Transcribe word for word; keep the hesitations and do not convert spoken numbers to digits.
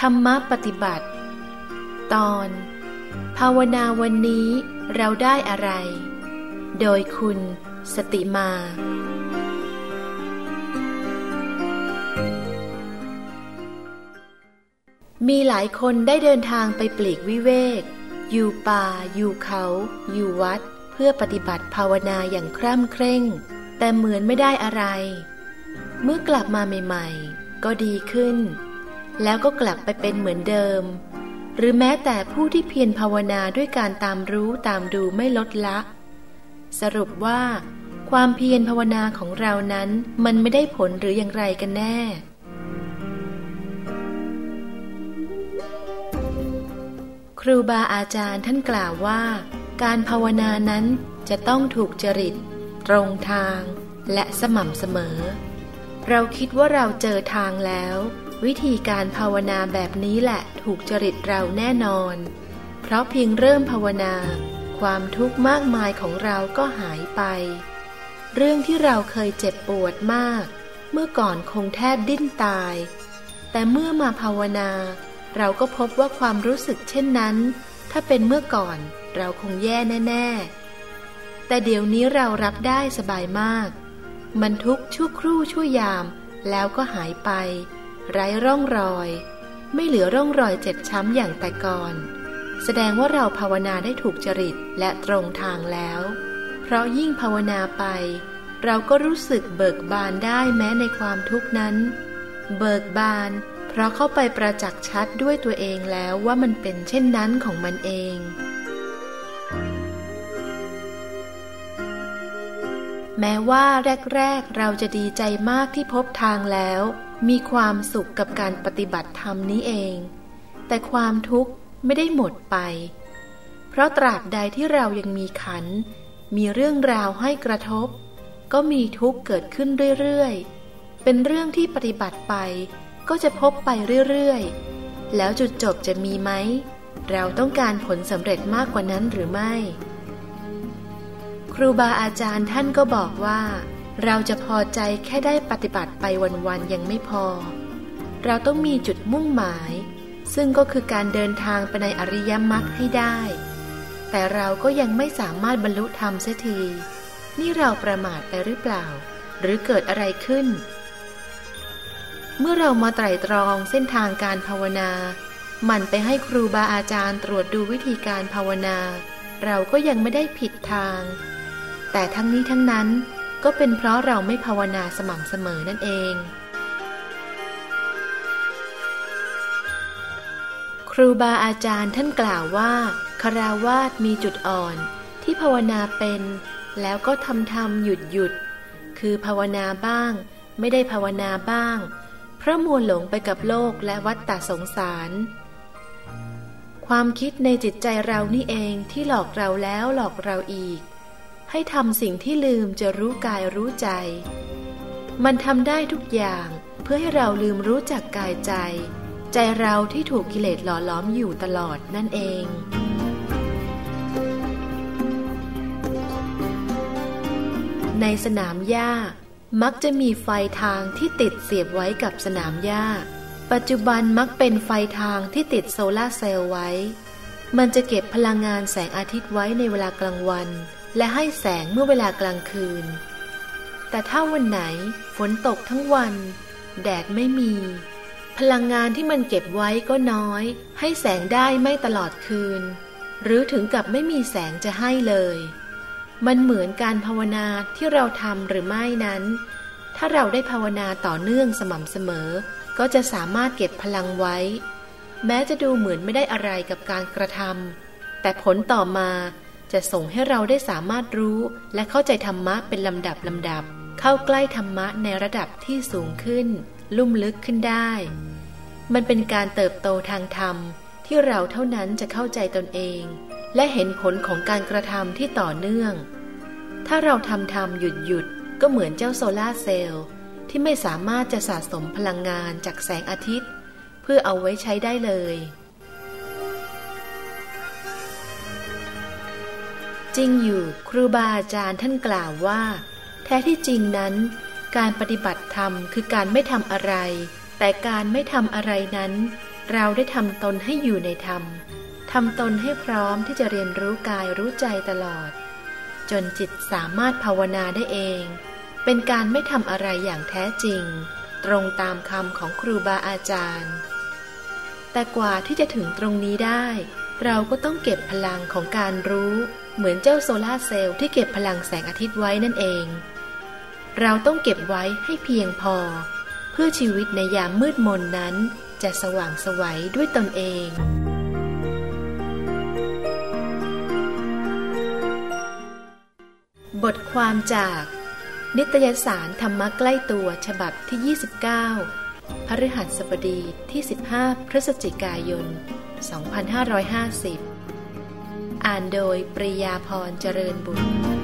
ธรรมปฏิบัติตอนภาวนาวันนี้เราได้อะไรโดยคุณสติมามีหลายคนได้เดินทางไปปลีกวิเวกอยู่ป่าอยู่เขาอยู่วัดเพื่อปฏิบัติภาวนาอย่างคร่ำเคร่งแต่เหมือนไม่ได้อะไรเมื่อกลับมาใหม่ๆก็ดีขึ้นแล้วก็กลับไปเป็นเหมือนเดิมหรือแม้แต่ผู้ที่เพียรภาวนาด้วยการตามรู้ตามดูไม่ลดละสรุปว่าความเพียรภาวนาของเรานั้นมันไม่ได้ผลหรืออย่างไรกันแน่ครูบาอาจารย์ท่านกล่าวว่าการภาวนานั้นจะต้องถูกจริตตรงทางและสม่ำเสมอเราคิดว่าเราเจอทางแล้ววิธีการภาวนาแบบนี้แหละถูกจริตเราแน่นอนเพราะเพียงเริ่มภาวนาความทุกข์มากมายของเราก็หายไปเรื่องที่เราเคยเจ็บปวดมากเมื่อก่อนคงแทบดิ้นตายแต่เมื่อมาภาวนาเราก็พบว่าความรู้สึกเช่นนั้นถ้าเป็นเมื่อก่อนเราคงแย่แน่ๆแต่เดี๋ยวนี้เรารับได้สบายมากมันทุกข์ชั่วครู่ชั่วยามแล้วก็หายไปไร้ร่องรอยไม่เหลือร่องรอยเจ็บช้ำอย่างแต่ก่อนแสดงว่าเราภาวนาได้ถูกจริตและตรงทางแล้วเพราะยิ่งภาวนาไปเราก็รู้สึกเบิกบานได้แม้ในความทุกข์นั้นเบิกบานเพราะเข้าไปประจักษ์ชัดด้วยตัวเองแล้วว่ามันเป็นเช่นนั้นของมันเองแม้ว่าแรกๆเราจะดีใจมากที่พบทางแล้วมีความสุขกับการปฏิบัติธรรมนี้เองแต่ความทุกข์ไม่ได้หมดไปเพราะตราบใดที่เรายังมีขันธ์มีเรื่องราวให้กระทบก็มีทุกข์เกิดขึ้นเรื่อยๆเป็นเรื่องที่ปฏิบัติไปก็จะพบไปเรื่อยๆแล้วจุดจบจะมีไหมเราต้องการผลสำเร็จมากกว่านั้นหรือไม่ครูบาอาจารย์ท่านก็บอกว่าเราจะพอใจแค่ได้ปฏิบัติไปวันๆยังไม่พอเราต้องมีจุดมุ่งหมายซึ่งก็คือการเดินทางไปในอริยมรรคให้ได้แต่เราก็ยังไม่สามารถบรรลุธรรมเสียทีนี่เราประมาทไปหรือเปล่าหรือเกิดอะไรขึ้นเมื่อเรามาไตร่ตรองเส้นทางการภาวนาหมั่นไปให้ครูบาอาจารย์ตรวจดูวิธีการภาวนาเราก็ยังไม่ได้ผิดทางแต่ทั้งนี้ทั้งนั้นก็เป็นเพราะเราไม่ภาวนาสม่ำเสมอนั่นเองครูบาอาจารย์ท่านกล่าวว่าคฤหัสถ์มีจุดอ่อนที่ภาวนาเป็นแล้วก็ทำทำหยุดหยุดคือภาวนาบ้างไม่ได้ภาวนาบ้างเพราะมัวหลงไปกับโลกและวัฏฏะสงสารความคิดในจิตใจเรานี่เองที่หลอกเราแล้วหลอกเราอีกให้ทำสิ่งที่ลืมจะรู้กายรู้ใจมันทำได้ทุกอย่างเพื่อให้เราลืมรู้จักกายใจใจเราที่ถูกกิเลสหล่อล้อมอยู่ตลอดนั่นเองในสนามหญ้ามักจะมีไฟทางที่ติดเสียบไว้กับสนามหญ้าปัจจุบันมักเป็นไฟทางที่ติดโซลาร์เซลล์ไว้มันจะเก็บพลังงานแสงอาทิตย์ไว้ในเวลากลางวันและให้แสงเมื่อเวลากลางคืนแต่ถ้าวันไหนฝนตกทั้งวันแดดไม่มีพลังงานที่มันเก็บไว้ก็น้อยให้แสงได้ไม่ตลอดคืนหรือถึงกับไม่มีแสงจะให้เลยมันเหมือนการภาวนาที่เราทำหรือไม่นั้นถ้าเราได้ภาวนาต่อเนื่องสม่ำเสมอก็จะสามารถเก็บพลังไว้แม้จะดูเหมือนไม่ได้อะไรกับการกระทำแต่ผลต่อมาจะส่งให้เราได้สามารถรู้และเข้าใจธรรมะเป็นลำดับลำดับเข้าใกล้ธรรมะในระดับที่สูงขึ้นลุ่มลึกขึ้นได้มันเป็นการเติบโตทางธรรมที่เราเท่านั้นจะเข้าใจตนเองและเห็นผลของการกระทำที่ต่อเนื่องถ้าเราทำทำหยุดหยุดก็เหมือนเจ้าโซลาร์เซลล์ที่ไม่สามารถจะสะสมพลังงานจากแสงอาทิตย์เพื่อเอาไว้ใช้ได้เลยจริงอยู่ครูบาอาจารย์ท่านกล่าวว่าแท้ที่จริงนั้นการปฏิบัติธรรมคือการไม่ทำอะไรแต่การไม่ทำอะไรนั้นเราได้ทำตนให้อยู่ในธรรมทำตนให้พร้อมที่จะเรียนรู้กายรู้ใจตลอดจนจิตสามารถภาวนาได้เองเป็นการไม่ทำอะไรอย่างแท้จริงตรงตามคำของครูบาอาจารย์แต่กว่าที่จะถึงตรงนี้ได้เราก็ต้องเก็บพลังของการรู้เหมือนเจ้าโซลาร์เซลล์ที่เก็บพลังแสงอาทิตย์ไว้นั่นเองเราต้องเก็บไว้ให้เพียงพอเพื่อชีวิตในยามมืดมนนั้นจะสว่างไสวด้วยตนเองบทความจากนิตยสารธรรมะใกล้ตัวฉบับที่ยี่สิบเก้าพฤหัสบดีที่สิบห้าพฤศจิกายนสองพันห้าร้อยห้าสิบอ่านโดยปริยาพรเจริญบุตร